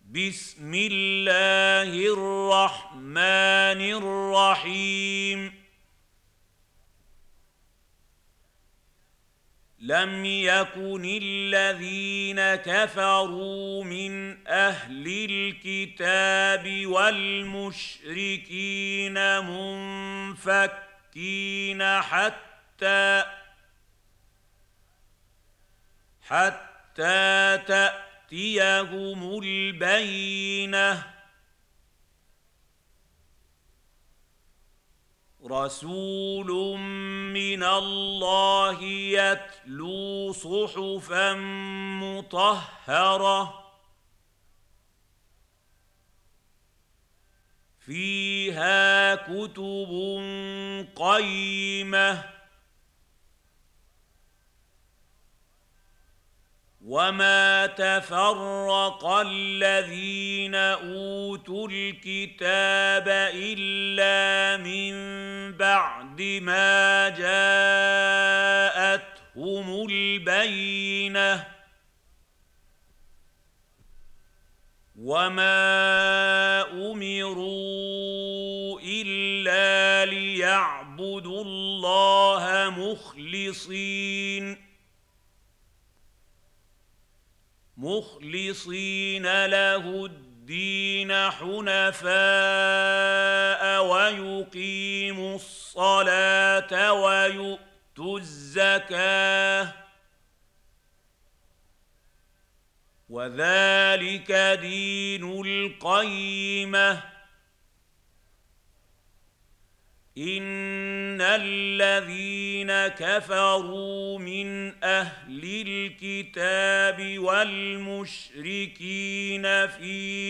بسم الله الرحمن الرحيم لم يكن الذين كفروا من أهل الكتاب والمشركين منفكين حتى تأتيهم البينة رسول من الله يتلو صحفا مطهرة فيها كتب قيمة وما تفرق الذين أوتوا الكتاب إلا من بعد ما جاءتهم البينة وما أمروا إلا ليعبدوا الله مخلصين له الدين حنفاء ويقيموا الصلاة ويؤتوا الزكاة وذلك دين القيمة إن الذين كفروا من أهل الكتاب والمشركين في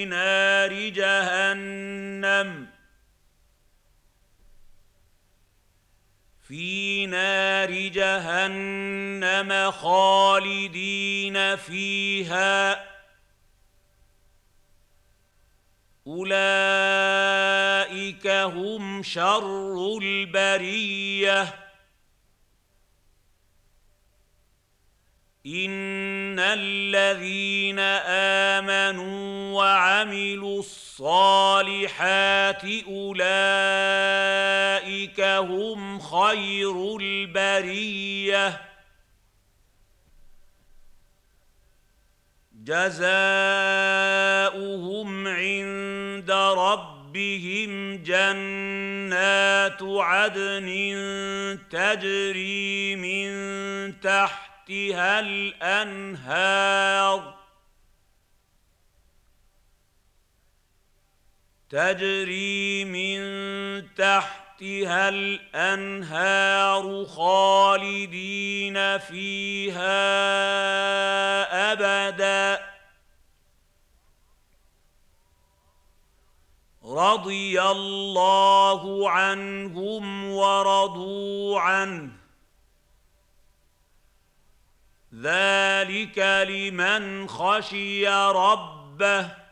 نار جهنم خالدين فيها أولئك هم شر البرية إن الذين آمنوا وعملوا الصالحات أولئك هم خير البرية جزاؤهم عند ربهم جنات عدن تجري من تحتها الأنهار خالدين فيها أبدا رضي الله عنهم ورضوا عنه ذلك لمن خشي ربه